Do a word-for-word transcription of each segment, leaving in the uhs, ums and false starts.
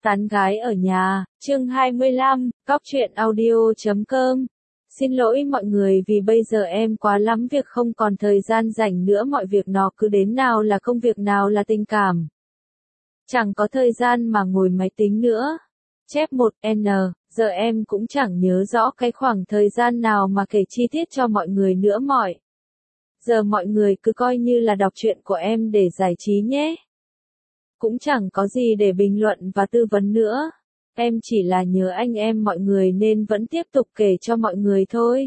Tán gái ở nhà, chương hai mươi lăm, cóc truyện audio chấm com. Xin lỗi mọi người vì bây giờ em quá lắm việc không còn thời gian rảnh nữa, mọi việc nó cứ đến nào là công việc nào là tình cảm. Chẳng có thời gian mà ngồi máy tính nữa. Chép một N, giờ em cũng chẳng nhớ rõ cái khoảng thời gian nào mà kể chi tiết cho mọi người nữa mọi. Giờ mọi người cứ coi như là đọc truyện của em để giải trí nhé. Cũng chẳng có gì để bình luận và tư vấn nữa. Em chỉ là nhớ anh em mọi người nên vẫn tiếp tục kể cho mọi người thôi.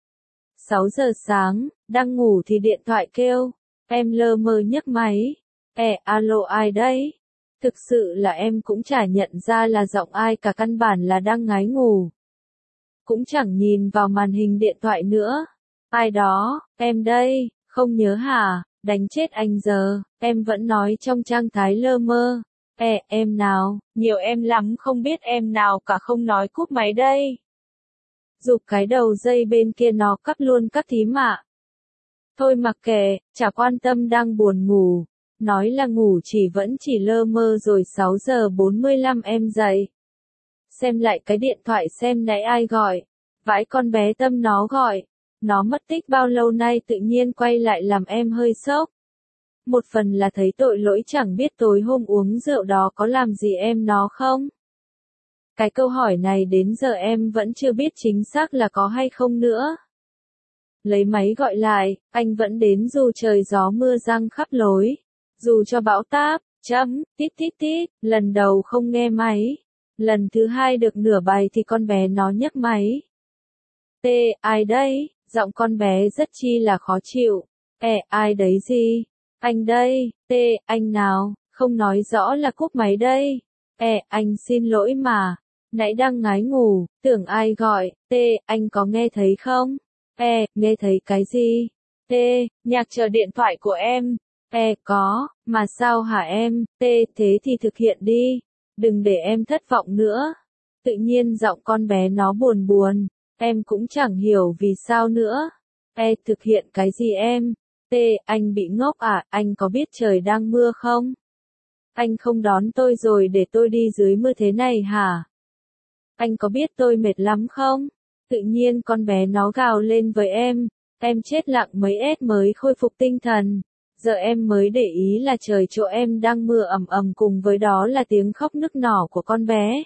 sáu giờ sáng, đang ngủ thì điện thoại kêu. Em lơ mơ nhấc máy. Ê, alo ai đấy? Thực sự là em cũng chả nhận ra là giọng ai cả, căn bản là đang ngái ngủ. Cũng chẳng nhìn vào màn hình điện thoại nữa. Ai đó, em đây, không nhớ hả? Đánh chết anh giờ, em vẫn nói trong trạng thái lơ mơ. Ê, em nào, nhiều em lắm không biết em nào cả, không nói cúp máy đây. Giục cái đầu dây bên kia nó cắt luôn các thím ạ. Thôi mặc kệ, chả quan tâm, đang buồn ngủ. Nói là ngủ chỉ vẫn chỉ lơ mơ rồi. Sáu giờ bốn mươi lăm em dậy. Xem lại cái điện thoại xem nãy ai gọi. Vãi, con bé Tâm nó gọi. Nó mất tích bao lâu nay tự nhiên quay lại làm em hơi sốc. Một phần là thấy tội lỗi, chẳng biết tối hôm uống rượu đó có làm gì em nó không? Cái câu hỏi này đến giờ em vẫn chưa biết chính xác là có hay không nữa. Lấy máy gọi lại, anh vẫn đến dù trời gió mưa giăng khắp lối. Dù cho bão táp, chấm, tít tít tít, lần đầu không nghe máy. Lần thứ hai được nửa bài thì con bé nó nhấc máy. T, ai đấy? Giọng con bé rất chi là khó chịu. Ê, ai đấy gì? Anh đây, T, anh nào, không nói rõ là cúp máy đây. Ê, anh xin lỗi mà. Nãy đang ngái ngủ, tưởng ai gọi. T, anh có nghe thấy không? Ê, nghe thấy cái gì? T, nhạc chờ điện thoại của em. Ê, có, mà sao hả em? T, thế thì thực hiện đi. Đừng để em thất vọng nữa. Tự nhiên giọng con bé nó buồn buồn. Em cũng chẳng hiểu vì sao nữa. Ê, thực hiện cái gì em? T, anh bị ngốc à, anh có biết trời đang mưa không? Anh không đón tôi rồi để tôi đi dưới mưa thế này hả? Anh có biết tôi mệt lắm không? Tự nhiên con bé nó gào lên với em. Em chết lặng mấy S mới khôi phục tinh thần. Giờ em mới để ý là trời chỗ em đang mưa ầm ầm, cùng với đó là tiếng khóc nức nở của con bé.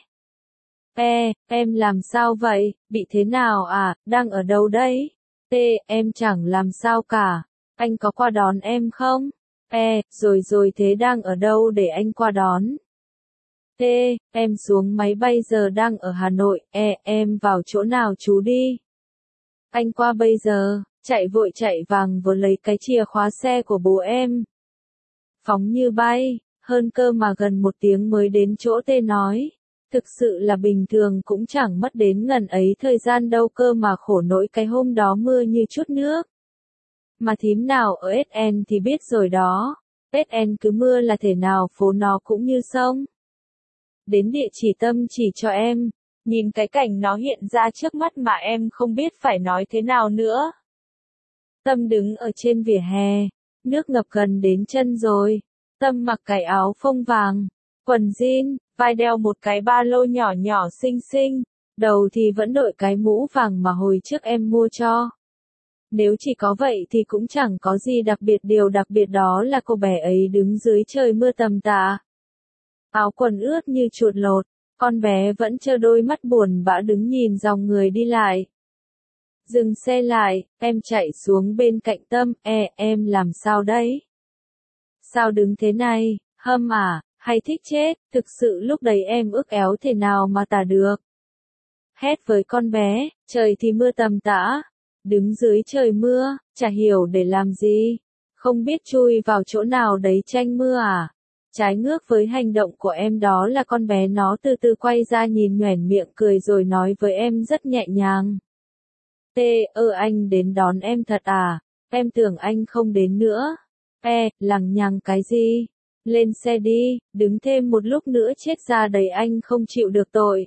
Ê, em làm sao vậy? Bị thế nào à? Đang ở đâu đấy? T, em chẳng làm sao cả. Anh có qua đón em không? Ê, rồi rồi thế đang ở đâu để anh qua đón? T, em xuống máy bay giờ đang ở Hà Nội. Ê, em vào chỗ nào chú đi? Anh qua bây giờ. Chạy vội chạy vàng vừa lấy cái chìa khóa xe của bố em. Phóng như bay, hơn cơ mà gần một tiếng mới đến chỗ. T nói. Thực sự là bình thường cũng chẳng mất đến ngần ấy thời gian đâu cơ mà khổ nỗi cái hôm đó mưa như chút nước. Mà thím nào ở ét en thì biết rồi đó. ét en cứ mưa là thể nào phố nó cũng như sông. Đến địa chỉ Tâm chỉ cho em. Nhìn cái cảnh nó hiện ra trước mắt mà em không biết phải nói thế nào nữa. Tâm đứng ở trên vỉa hè. Nước ngập gần đến chân rồi. Tâm mặc cái áo phông vàng, quần jean, vai đeo một cái ba lô nhỏ nhỏ xinh xinh. Đầu thì vẫn đội cái mũ vàng mà hồi trước em mua cho. Nếu chỉ có vậy thì cũng chẳng có gì đặc biệt, điều đặc biệt đó là cô bé ấy đứng dưới trời mưa tầm tã. Áo quần ướt như chuột lột, con bé vẫn trơ đôi mắt buồn bã đứng nhìn dòng người đi lại. Dừng xe lại, em chạy xuống bên cạnh Tâm. Ê, em làm sao đấy? Sao đứng thế này, hâm à, hay thích chết? Thực sự lúc đấy em ức éo thế nào mà tả được. Hét với con bé, trời thì mưa tầm tã. Đứng dưới trời mưa, chả hiểu để làm gì. Không biết chui vào chỗ nào đấy tranh mưa à? Trái ngược với hành động của em đó là con bé nó từ từ quay ra nhìn, nhoẻn miệng cười rồi nói với em rất nhẹ nhàng. T, ơ anh đến đón em thật à? Em tưởng anh không đến nữa. E, lằng nhằng cái gì? Lên xe đi, đứng thêm một lúc nữa chết ra đấy anh không chịu được tội.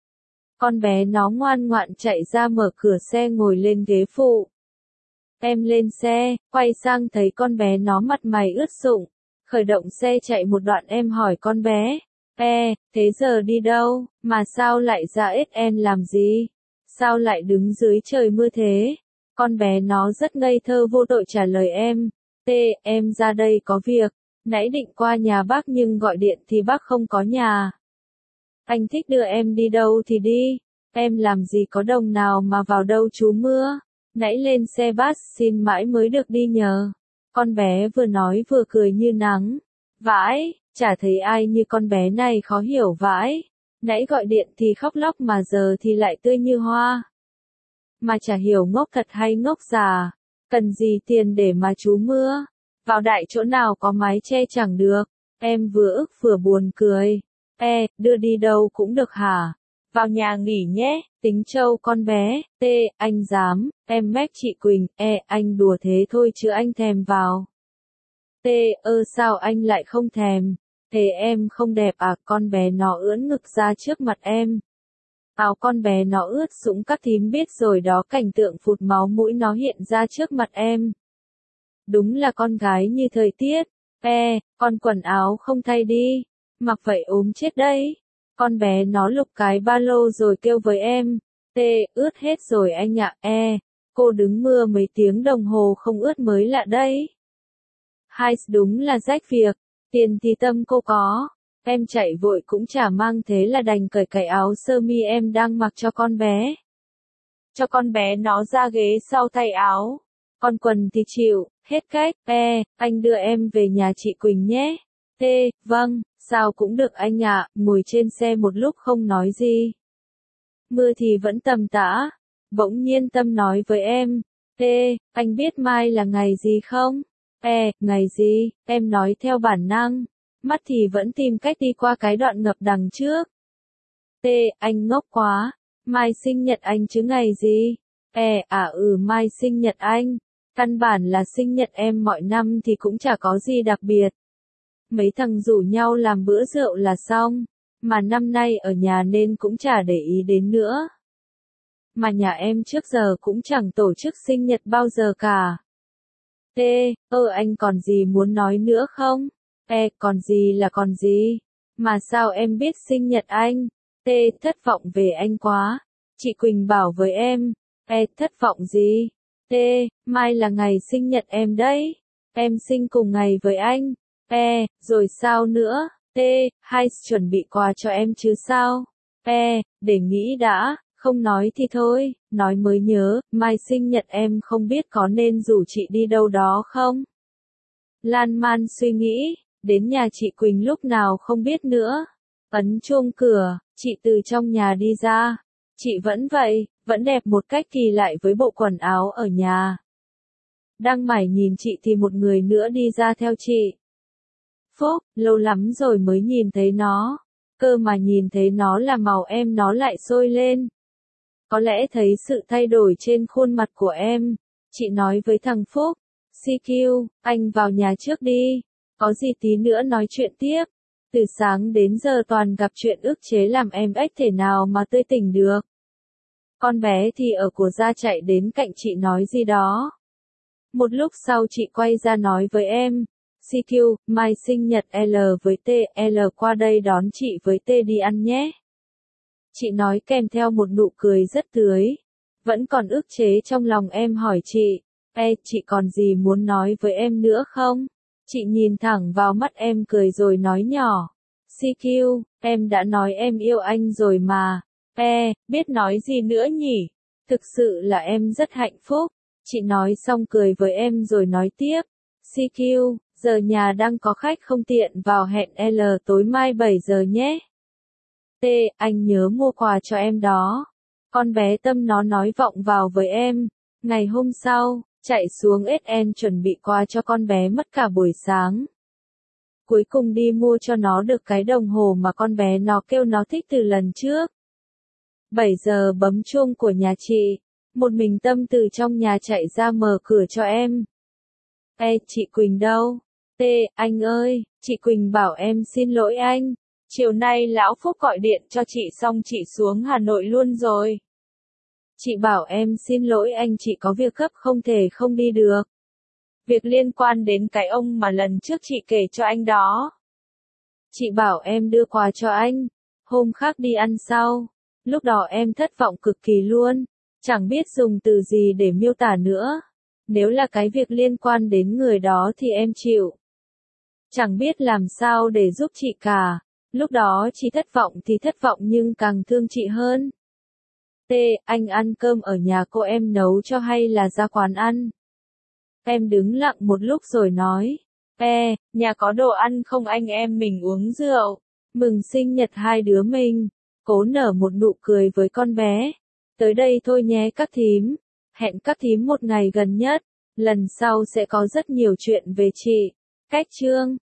Con bé nó ngoan ngoãn chạy ra mở cửa xe ngồi lên ghế phụ. Em lên xe, quay sang thấy con bé nó mặt mày ướt sũng. Khởi động xe chạy một đoạn em hỏi con bé. E, thế giờ đi đâu, mà sao lại ra ét en làm gì? Sao lại đứng dưới trời mưa thế? Con bé nó rất ngây thơ vô tội trả lời em. T, em ra đây có việc. Nãy định qua nhà bác nhưng gọi điện thì bác không có nhà. Anh thích đưa em đi đâu thì đi. Em làm gì có đồng nào mà vào đâu trú mưa. Nãy lên xe bus xin mãi mới được đi nhờ. Con bé vừa nói vừa cười như nắng. Vãi, chả thấy ai như con bé này khó hiểu vãi. Nãy gọi điện thì khóc lóc mà giờ thì lại tươi như hoa. Mà chả hiểu ngốc thật hay ngốc già. Cần gì tiền để mà trú mưa. Vào đại chỗ nào có mái che chẳng được. Em vừa ức vừa buồn cười. E, đưa đi đâu cũng được hả? Vào nhà nghỉ nhé, tính trâu con bé. T, anh dám, em mách chị Quỳnh. E, anh đùa thế thôi chứ anh thèm vào. T, ơ sao anh lại không thèm? Thế em không đẹp à? Con bé nó ưỡn ngực ra trước mặt em. Áo con bé nó ướt sũng các thím biết rồi đó, cảnh tượng phụt máu mũi nó hiện ra trước mặt em. Đúng là con gái như thời tiết. E, con quần áo không thay đi. Mặc vậy ốm chết đấy. Con bé nó lục cái ba lô rồi kêu với em. T, ướt hết rồi anh ạ. E, cô đứng mưa mấy tiếng đồng hồ không ướt mới lạ đấy. Hai, đúng là rách việc. Tiền thì tâm cô có. Em chạy vội cũng chả mang thế là đành cởi cái áo sơ mi em đang mặc cho con bé. Cho con bé nó ra ghế sau thay áo. Con quần thì chịu, hết cách. E, anh đưa em về nhà chị Quỳnh nhé. T, vâng, sao cũng được anh ạ. Ngồi trên xe một lúc không nói gì. Mưa thì vẫn tầm tã. Bỗng nhiên Tâm nói với em. T, anh biết mai là ngày gì không? E, ngày gì? Em nói theo bản năng. Mắt thì vẫn tìm cách đi qua cái đoạn ngập đằng trước. T, anh ngốc quá. Mai sinh nhật anh chứ ngày gì? E, à ừ mai sinh nhật anh. Căn bản là sinh nhật em mọi năm thì cũng chả có gì đặc biệt. Mấy thằng rủ nhau làm bữa rượu là xong. Mà năm nay ở nhà nên cũng chả để ý đến nữa. Mà nhà em trước giờ cũng chẳng tổ chức sinh nhật bao giờ cả. T, ơ anh còn gì muốn nói nữa không? E, còn gì là còn gì? Mà sao em biết sinh nhật anh? T, thất vọng về anh quá. Chị Quỳnh bảo với em. E, thất vọng gì? T, mai là ngày sinh nhật em đấy. Em sinh cùng ngày với anh. E, rồi sao nữa? T, hay chuẩn bị quà cho em chứ sao? E, để nghĩ đã, không nói thì thôi, nói mới nhớ, mai sinh nhật em không biết có nên rủ chị đi đâu đó không? Lan man suy nghĩ, đến nhà chị Quỳnh lúc nào không biết nữa. Ấn chuông cửa, chị từ trong nhà đi ra. Chị vẫn vậy, vẫn đẹp một cách kỳ lạ với bộ quần áo ở nhà. Đang mải nhìn chị thì một người nữa đi ra theo chị. Phúc, lâu lắm rồi mới nhìn thấy nó. Cơ mà nhìn thấy nó là màu em nó lại sôi lên. Có lẽ thấy sự thay đổi trên khuôn mặt của em. Chị nói với thằng Phúc. xê quy, anh vào nhà trước đi. Có gì tí nữa nói chuyện tiếp. Từ sáng đến giờ toàn gặp chuyện ức chế làm em ếch thể nào mà tươi tỉnh được. Con bé thì ở của ra chạy đến cạnh chị nói gì đó. Một lúc sau chị quay ra nói với em. xê quy, mai sinh nhật L với T, L qua đây đón chị với T đi ăn nhé. Chị nói kèm theo một nụ cười rất tươi. Vẫn còn ức chế trong lòng em hỏi chị. E, chị còn gì muốn nói với em nữa không? Chị nhìn thẳng vào mắt em cười rồi nói nhỏ. xê quy, em đã nói em yêu anh rồi mà. E, biết nói gì nữa nhỉ? Thực sự là em rất hạnh phúc. Chị nói xong cười với em rồi nói tiếp. xê quy, giờ nhà đang có khách không tiện vào hẹn L tối mai bảy giờ nhé. T, anh nhớ mua quà cho em đó. Con bé Tâm nó nói vọng vào với em. Ngày hôm sau, chạy xuống ét en chuẩn bị quà cho con bé mất cả buổi sáng. Cuối cùng đi mua cho nó được cái đồng hồ mà con bé nó kêu nó thích từ lần trước. bảy giờ bấm chuông của nhà chị. Một mình Tâm từ trong nhà chạy ra mở cửa cho em. Ê, chị Quỳnh đâu? T, anh ơi, chị Quỳnh bảo em xin lỗi anh. Chiều nay lão Phúc gọi điện cho chị xong chị xuống Hà Nội luôn rồi. Chị bảo em xin lỗi anh, chị có việc gấp không thể không đi được. Việc liên quan đến cái ông mà lần trước chị kể cho anh đó. Chị bảo em đưa quà cho anh, hôm khác đi ăn sau. Lúc đó em thất vọng cực kỳ luôn, chẳng biết dùng từ gì để miêu tả nữa. Nếu là cái việc liên quan đến người đó thì em chịu. Chẳng biết làm sao để giúp chị cả. Lúc đó chị thất vọng thì thất vọng nhưng càng thương chị hơn. T. Anh ăn cơm ở nhà cô em nấu cho hay là ra quán ăn? Em đứng lặng một lúc rồi nói. E. Nhà có đồ ăn không anh em mình uống rượu. Mừng sinh nhật hai đứa mình. Cố nở một nụ cười với con bé. Tới đây thôi nhé các thím. Hẹn các thím một ngày gần nhất. Lần sau sẽ có rất nhiều chuyện về chị. Cách chương